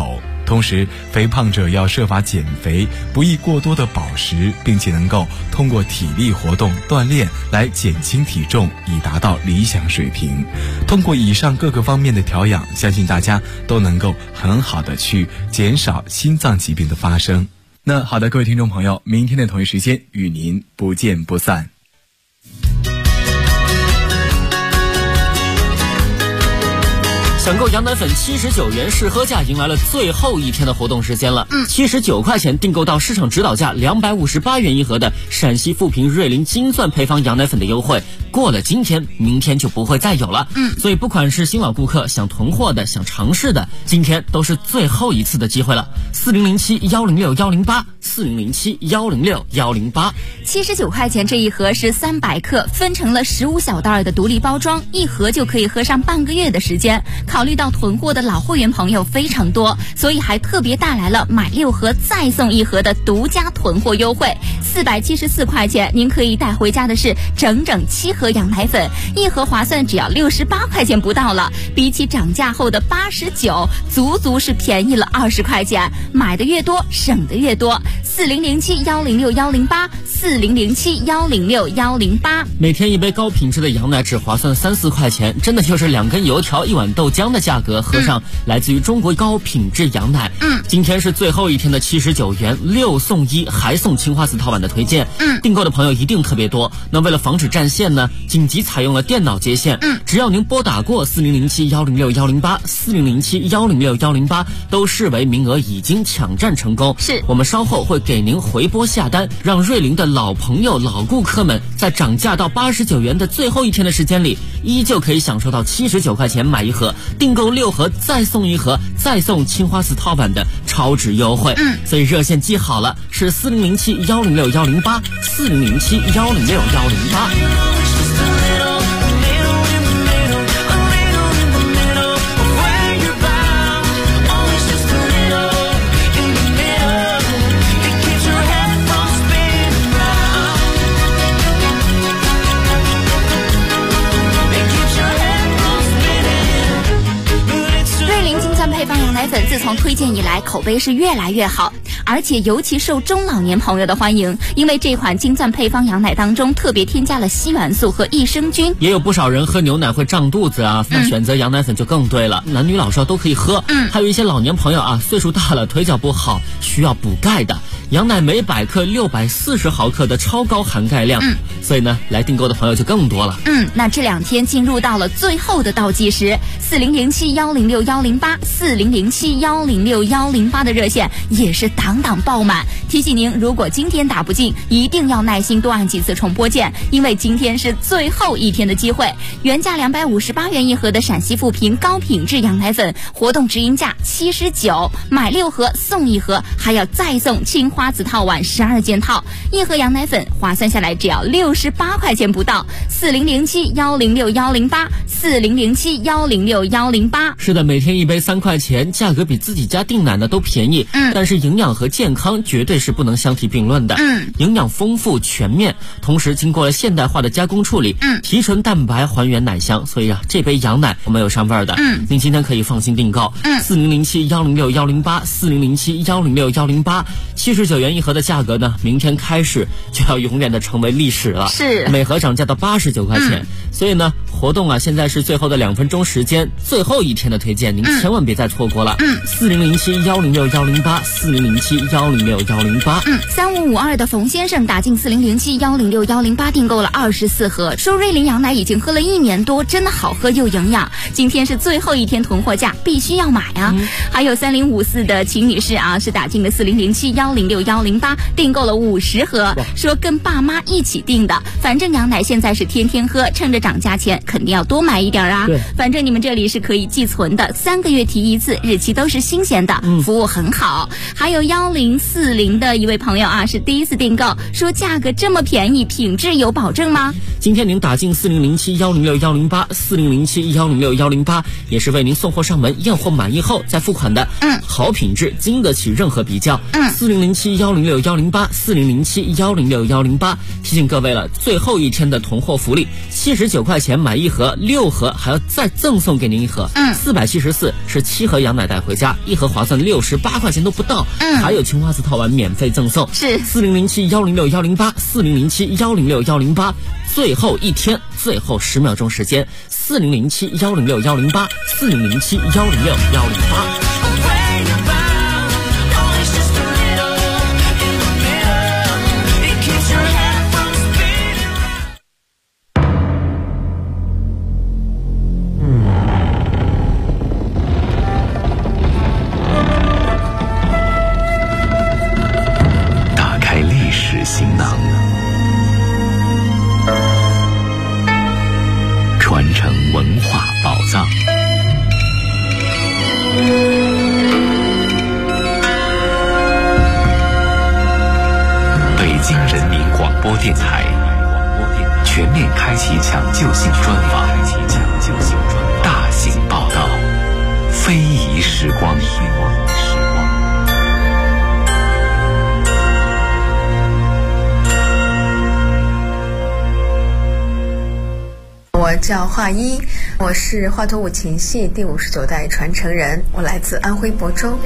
同时肥胖者要设法减肥，不宜过多的饱食，并且能够通过体力活动锻炼来减轻体重，以达到理想水平。通过以上各个方面的调养，相信大家都能够很好的去减少心脏疾病的发生。那好的，各位听众朋友，明天的同一时间与您不见不散。 抢购羊奶粉79元试喝价迎来了最后一天的活动时间了。79块钱订购到市场指导价258元一盒的陕西富平瑞麟金钻配方羊奶粉的优惠，过了今天，明天就不会再有了。所以不管是新老顾客想囤货的，想尝试的，今天都是最后一次的机会了。4007-106-108，4007-106-108。 79块钱这一盒是300克，分成了15小袋的独立包装，一盒就可以喝上半个月的时间。考虑到囤货的老会员朋友非常多，所以还特别带来了买6盒再送1盒的独家囤货优惠。474块钱，您可以带回家的是整整7盒羊奶粉，一盒划算只要68块钱不到了，比起涨价后的89，足足是便宜了20块钱，买的越多省的越多。4007-106-108，4007-106-108。 每天一杯高品质的羊奶只划算3-4块钱，真的就是2根油条1碗豆浆的价格，喝上来自于中国高品质羊奶。今天是最后一天的79元6送1，还送青花瓷套碗的推荐。订购的朋友一定特别多。那为了防止占线呢，紧急采用了电脑接线。只要您拨打过4007-106-108，4007-106-108，都视为名额已经抢占成功。 是， 我们稍后会给您回拨下单，让瑞麟的老朋友、老顾客们在涨价到89元的最后一天的时间里，依旧可以享受到79块钱买1盒，订购6盒再送1盒，再送青花瓷套碗的超值优惠。所以热线记好了，是4007-106-108，4007-106-108。 配方羊奶粉自从推荐以来，口碑是越来越好，而且尤其受中老年朋友的欢迎，因为这款金钻配方羊奶当中特别添加了硒元素和益生菌。 也有不少人喝牛奶会胀肚子啊，那选择羊奶粉就更对了，男女老少都可以喝。还有一些老年朋友啊，岁数大了腿脚不好，需要补钙的，羊奶每100克640毫克的超高含钙量。所以呢，来订购的朋友就更多了。 那这2天进入到了最后的倒计时，4007-106-108，4007-106-108的热线也是档档爆满。提醒您，如果今天打不进，一定要耐心多按几次重播键，因为今天是最后一天的机会。原价258元一盒的陕西富平高品质羊奶粉，活动直营价79，买6盒送1盒，还要再送青花瓷套碗12件套，1盒羊奶粉划算下来只要68块钱不到。4007-106-108，4007-106-108。 是的，每天一杯3块钱，价格比自己家订奶呢都便宜。但是营养和健康绝对是不能相提并论的。营养丰富全面，同时经过了现代化的加工处理，提纯蛋白还原奶香，所以啊，这杯羊奶没有上味儿的。您今天可以放心订购。4007-106-108，4007-106-108，79元一盒的价格呢，明天开始就要永远的成为历史了。 是， 每盒涨价到89块钱。所以呢，活动啊，现在是最后的2分钟时间，最后一天的推荐，您千万别再错过了。 4007-106-108，4007-106-108。3552的冯先生打进4007-106-108，订购了24盒，说瑞麟羊奶已经喝了1年多，真的好喝又营养，今天是最后一天囤货价，必须要买啊。还有3054的秦女士啊，是打进了4007-106-108，订购了50盒，说跟爸妈一起订的，反正羊奶现在是天天喝，趁着涨价前肯定要多买一点啊。反正你们这里是可以寄存的，3个月提1次，日期都是新鲜的，服务很好。还有1040的一位朋友啊，是第一次订购，说价格这么便宜，品质有保证吗？ 今天您打进4007-106-108，4007-106-108，也是为您送货上门，验货满意后再付款的。好品质经得起任何比较。4007-106-108，4007-106-108。提醒各位了，最后一天的囤货福利，79块钱买一盒，6盒还要再赠送给您一盒。474是7盒羊奶带回家，一盒划算68块钱都不到。还有青花瓷套碗免费赠送。 是 4007106108，4007106108，最后一天，最后10秒钟时间，4007106108，4007106108。 行囊，传承文化宝藏。北京人民广播电台全面开启抢救性专访，大型报道，非遗时光。 我叫华一，我是华佗五禽戏第59代传承人，我来自安徽亳州。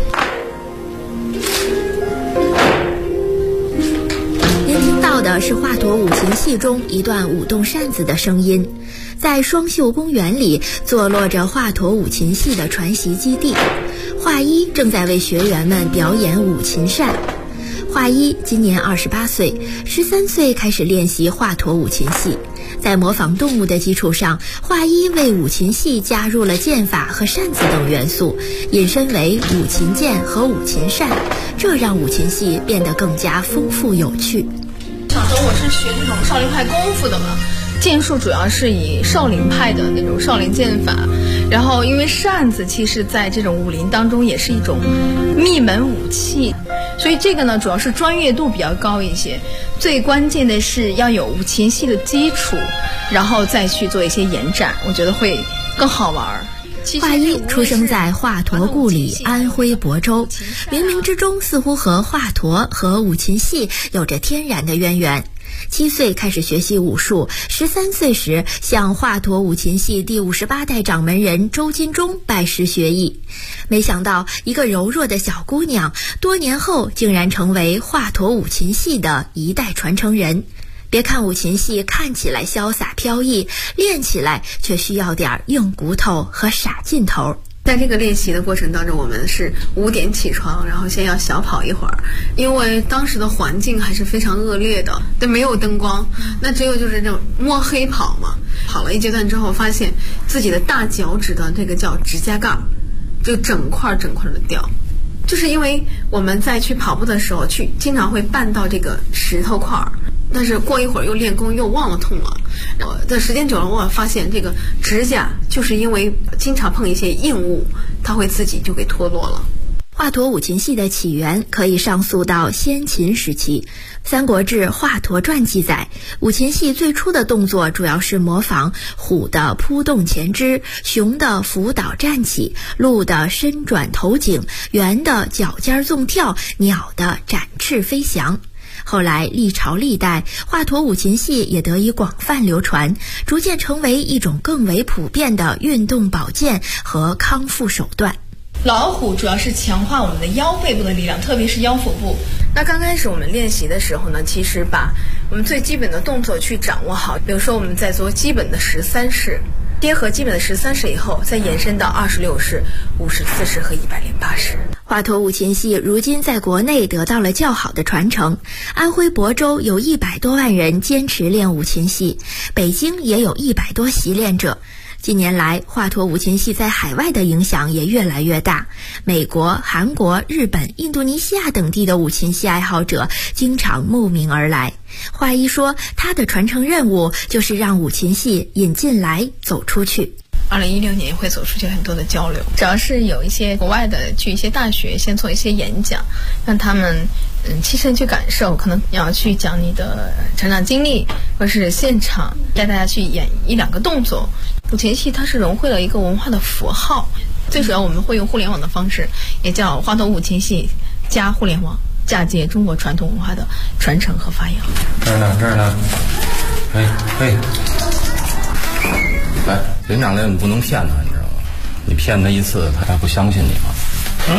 您听到的是华佗五禽戏中一段舞动扇子的声音。在双秀公园里坐落着华佗五禽戏的传习基地，华一正在为学员们表演五禽扇。华一今年28岁，13岁开始练习华佗五禽戏。在模仿动物的基础上，华一为五禽戏加入了剑法和扇子等元素，引申为五禽剑和五禽扇，这让五禽戏变得更加丰富有趣。 小时候我是学这种少林派功夫的嘛，剑术主要是以少林派的那种少林剑法，然后因为扇子其实在这种武林当中也是一种秘门武器，所以这个呢主要是专业度比较高一些，最关键的是要有五禽戏的基础，然后再去做一些延展，我觉得会更好玩。 华一出生在华佗故里安徽亳州，冥冥之中似乎和华佗和五禽戏有着天然的渊源。7岁开始学习武术，13岁时向华佗五禽戏第58代掌门人周金忠拜师学艺。没想到一个柔弱的小姑娘，多年后竟然成为华佗五禽戏的一代传承人。别看五禽戏看起来潇洒飘逸，练起来却需要点硬骨头和傻劲头。 在这个练习的过程当中，我们是5点起床，然后先要小跑一会儿，因为当时的环境还是非常恶劣的，对，没有灯光，那只有就是这种摸黑跑嘛。跑了一阶段之后，发现自己的大脚趾的这个叫指甲盖就整块的掉，就是因为我们在去跑步的时候经常会绊到这个石头块，但是过一会儿又练功又忘了痛了。在时间久了，我发现这个指甲就是因为经常碰一些硬物，它会自己就给脱落了。 华佗五禽戏的起源可以上溯到先秦时期，《三国志·华佗传》记载，五禽戏最初的动作主要是模仿虎的扑动前肢，熊的伏倒站起，鹿的伸转头颈，猿的脚尖纵跳，鸟的展翅飞翔。后来历朝历代，华佗五禽戏也得以广泛流传，逐渐成为一种更为普遍的运动保健和康复手段。 老虎主要是强化我们的腰背部的力量，特别是腰腹部。 那刚开始我们练习的时候呢，其实把我们最基本的动作去掌握好，比如说我们在做基本的13式，结合基本的13式以后，再延伸到26式、54式和108式。 华佗五禽戏如今在国内得到了较好的传承，安徽亳州有100多万人坚持练五禽戏，北京也有100多习练者。近年来，华佗五禽戏在海外的影响也越来越大，美国、韩国、日本、印度尼西亚等地的五禽戏爱好者经常慕名而来。华一说，他的传承任务就是让五禽戏引进来走出去。 2016年会走出去很多的交流，主要是有一些国外的去一些大学先做一些演讲，让他们亲身去感受，可能要去讲你的成长经历，或是现场带大家去演1-2个动作。五禽戏它是融汇了一个文化的符号，最主要我们会用互联网的方式，也叫华佗五禽戏加互联网，嫁接中国传统文化的传承和发扬。 这儿呢，来， 领长类你不能骗他，你知道吗？你骗他一次，他还不相信你吗？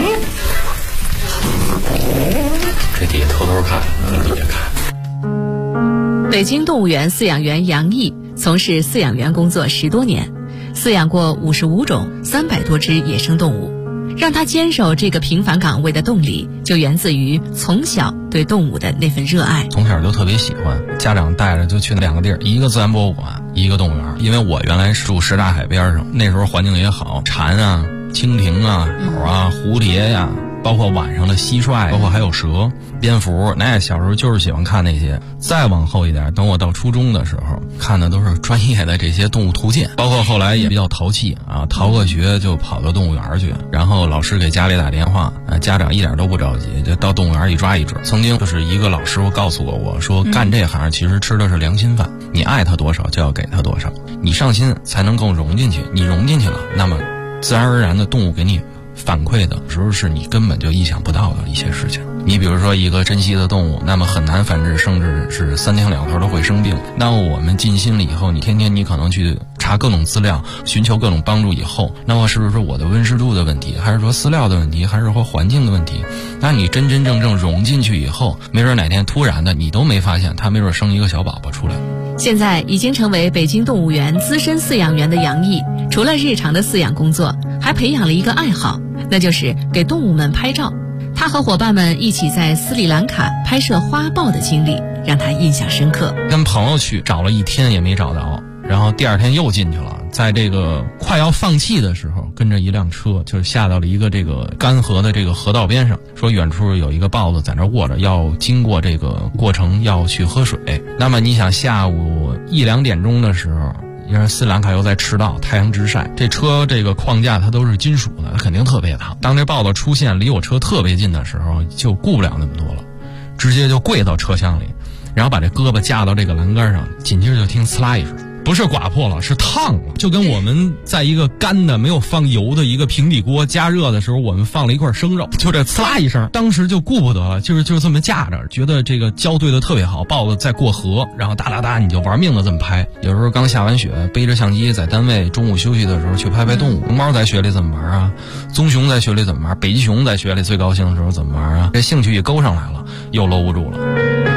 这底下偷偷看，底下看。 北京动物园饲养员杨毅从事饲养员工作10多年，饲养过55种300多只野生动物。让他坚守这个平凡岗位的动力，就源自于从小对动物的那份热爱。 从小就特别喜欢，家长带着就去2个地儿，一个自然博物馆，一个动物园。因为我原来是住什刹海边上，那时候环境也好，蝉啊、蜻蜓啊、鸟啊、蝴蝶呀，包括晚上的蟋蟀，包括还有蛇、蝙蝠，那小时候就是喜欢看那些。再往后一点，等我到初中的时候，看的都是专业的这些动物图鉴，包括后来也比较淘气啊，逃个学就跑到动物园去，然后老师给家里打电话，家长一点都不着急，就到动物园一抓一准。曾经就是一个老师傅告诉过我说，干这行其实吃的是良心饭，你爱他多少就要给他多少，你上心才能够融进去，你融进去了，那么自然而然的动物给你反馈的时候是你根本就意想不到的一些事情。你比如说一个珍稀的动物，那么很难繁殖，甚至是3天2头都会生病。那么我们尽心了以后，你天天你可能去查各种资料，寻求各种帮助以后，那么是不是我的温湿度的问题，还是说饲料的问题，还是说环境的问题？那你真真正正融进去以后，没准哪天突然的你都没发现，它没准生一个小宝宝出来。 现在已经成为北京动物园资深饲养员的杨毅，除了日常的饲养工作，还培养了一个爱好，那就是给动物们拍照。他和伙伴们一起在斯里兰卡拍摄花豹的经历让他印象深刻。 跟朋友去找了1天也没找到，然后第2天又进去了，在这个快要放弃的时候，跟着一辆车就下到了一个这个干河的这个河道边上，说远处有一个豹子在那卧着，要经过这个过程要去喝水。那么你想下午1、2点钟的时候，因为斯里兰卡又在赤道，太阳直晒，这车这个框架它都是金属的，它肯定特别烫。当这豹子出现离我车特别近的时候，就顾不了那么多了，直接就跪到车厢里，然后把这胳膊架到这个栏杆上，紧接着就听呲啦一声，不是刮破了，是烫了，就跟我们在一个干的没有放油的一个平底锅加热的时候，我们放了一块生肉，就这呲啦一声，当时就顾不得了，就这么架着，觉得这个胶对的特别好，豹子在过河，然后哒哒哒你就玩命的这么拍。有时候刚下完雪，背着相机在单位中午休息的时候去拍拍动物。龙猫在雪里怎么玩啊？棕熊在雪里怎么玩？北极熊在雪里最高兴的时候怎么玩啊？这兴趣也勾上来了，又搂不住了。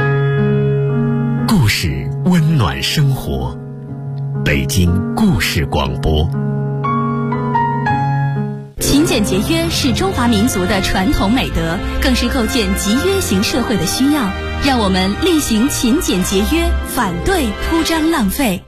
故事温暖生活，北京故事广播。 勤俭节约是中华民族的传统美德，更是构建集约型社会的需要。让我们厉行勤俭节约，反对铺张浪费。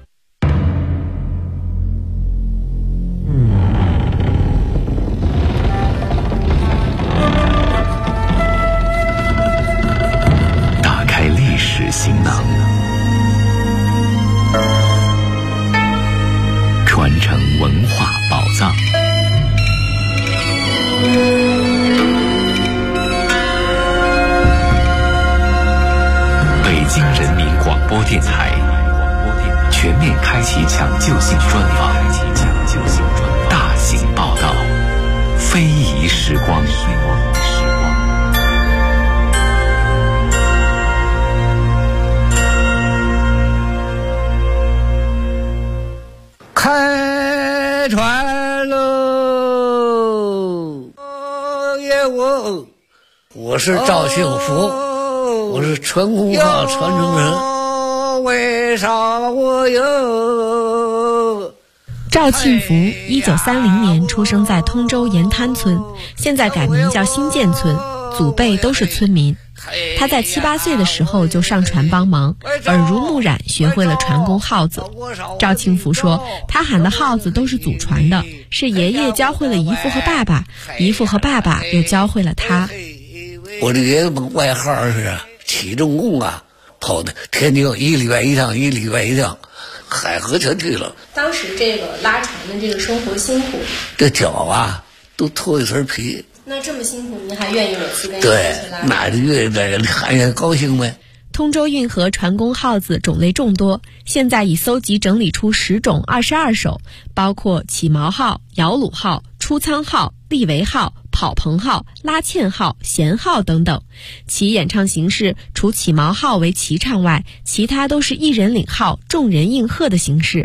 打开历史行囊，传承文化宝藏。北京人民广播电台全面开启抢救性专访，大型报道，非遗时光。 开船喽！我是赵幸福，我是传功号传承人。为啥我有？ 赵庆福1930年出生在通州盐滩村，现在改名叫新建村，祖辈都是村民。他在7、8岁的时候就上船帮忙，耳濡目染学会了传功号子。赵庆福说，他喊的号子都是祖传的，是爷爷教会了姨父和爸爸，姨父和爸爸又教会了他。 我的爷爷们外号是起重工啊，跑的天津1礼拜1趟，1礼拜1趟，海河全去了。 当时这个拉船的这个生活辛苦， 这脚啊都脱一层皮。 那这么辛苦，您还愿意每次跟对，那就愿意在喊也高兴呗。 通州运河传功号子种类众多，现在已搜集整理出10种22首，包括起毛号、摇橹号、出仓号、立围号、跑棚号、拉纤号、弦号等等。其演唱形式除起毛号为齐唱外，其他都是一人领号，众人应和的形式。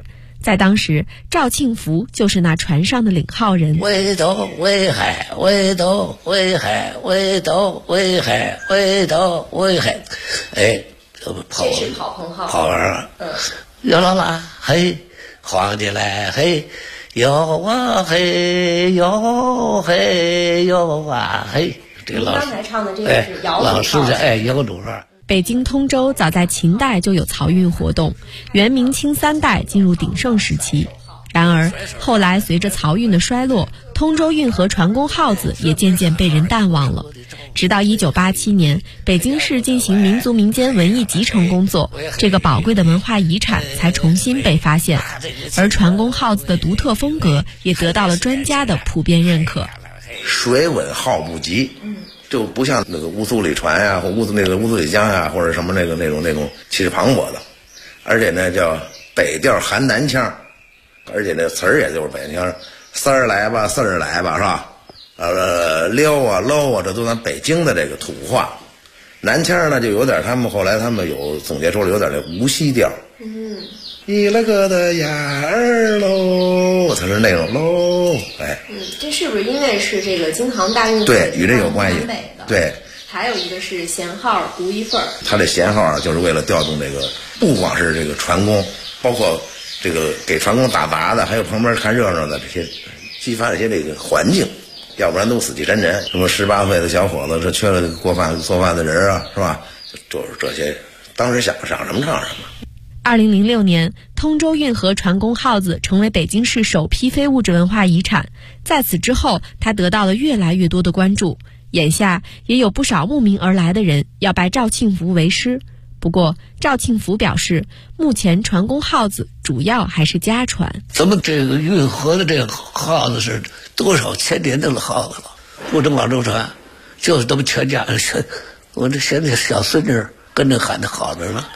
在当时，赵庆福就是那船上的领号人。 为斗为海，为斗为海，为斗为海，为斗为海。哎， 这是跑棚号， 跑完了。哟啦啦，嘿，皇帝来，嘿，哟啊嘿，哟嘿，哟啊嘿。这个刚才唱的这个是摇老师的摇橹号。 北京通州早在秦代就有漕运活动，元明清3代进入鼎盛时期。然而后来随着漕运的衰落，通州运河船工号子也渐渐被人淡忘了。直到1987年，北京市进行民族民间文艺集成工作，这个宝贵的文化遗产才重新被发现，而船工号子的独特风格也得到了专家的普遍认可。 水稳号不急，就不像那个乌苏里船呀，或乌苏里江呀，或者什么那种气势磅礴的，而且呢叫北调含南腔，而且那词儿也就是北腔，丝儿来吧，四儿来吧，是吧？溜啊搂啊，这都咱北京的这个土话。南腔呢就有点，后来他们有总结出来有点那无锡调。一了个的呀儿喽，它是那种喽，哎。 这是不是因为是这个京杭大运河？ 对，与这有关系。对。 还有一个是弦号独一份儿。 它这弦号啊，就是为了调动这个，不光是这个船工，包括这个给船工打杂的，还有旁边看热闹的这些，激发这些这个环境，要不然都死气沉沉。什么18岁的小伙子，这缺了做饭的人啊，是吧？就是这些，当时想什么唱什么。 2006年，通州运河船工号子成为北京市首批非物质文化遗产。在此之后，它得到了越来越多的关注。眼下也有不少慕名而来的人要拜赵庆福为师。不过，赵庆福表示，目前船工号子主要还是家传。 咱们这个运河的这个号子是多少千年的号子了，不登广州船，就是咱们全家人，我这现在小孙女跟着喊的好着呢。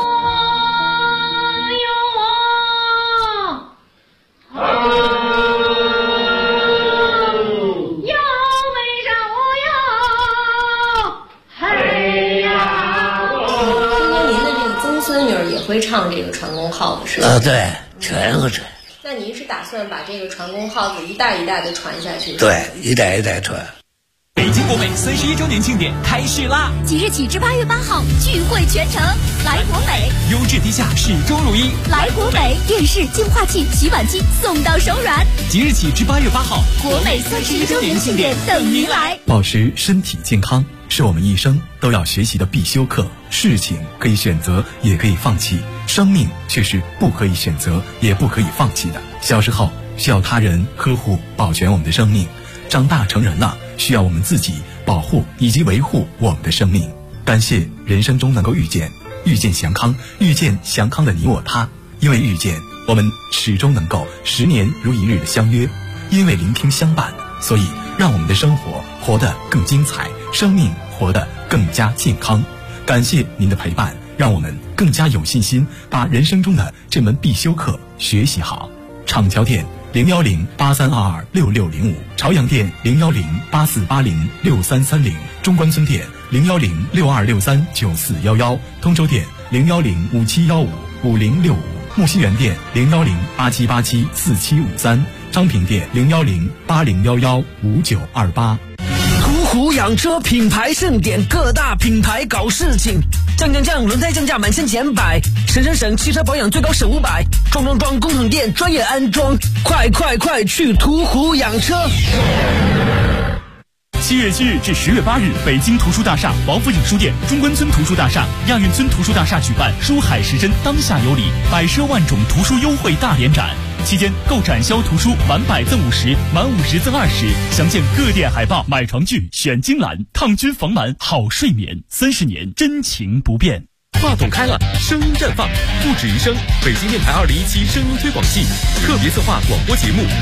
会唱这个船工号子是吧？ 对，全会这。 那您是打算把这个船工号子一代一代的传下去？ 对，一代一代传。 北京国美31周年庆典开市啦！ 即日起至8月8号，聚会全城，来国美， 优质低价，始终如一。 来国美，电视、净化器、洗碗机送到手软。 即日起至8月8号， 国美31周年庆典等您来。 保持身体健康是我们一生都要学习的必修课。事情可以选择，也可以放弃，生命却是不可以选择，也不可以放弃的。小时候需要他人呵护保全我们的生命，长大成人了需要我们自己保护以及维护我们的生命。感谢人生中能够遇见祥康，遇见祥康的你我他。因为遇见，我们始终能够10年如一日的相约；因为聆听相伴，所以让我们的生活活得更精彩，生命活得更加健康。感谢您的陪伴，让我们更加有信心把人生中的这门必修课学习好。厂桥店01083226605，朝阳店01084806330，中关村店01062639411，通州店01057155065，木樨园店01087874753，昌平店01080115928。 途虎养车品牌盛典，各大品牌搞事情，降，轮胎降价满身减100，省，汽车保养最高省500，装，工厂店专业安装，快去途虎养车。 7月7日至10月8日，北京图书大厦、王府井书店、中关村图书大厦、亚运村图书大厦举办书海时针当下有礼，百奢万种图书优惠大联展。期间购展销图书满100赠50，满50赠20。详见各店海报。买床具选金兰，抗菌防螨好睡眠，30年真情不变。 话筒开了，声音绽放，不止于声。北京电台2017声音推广季特别策划广播节目。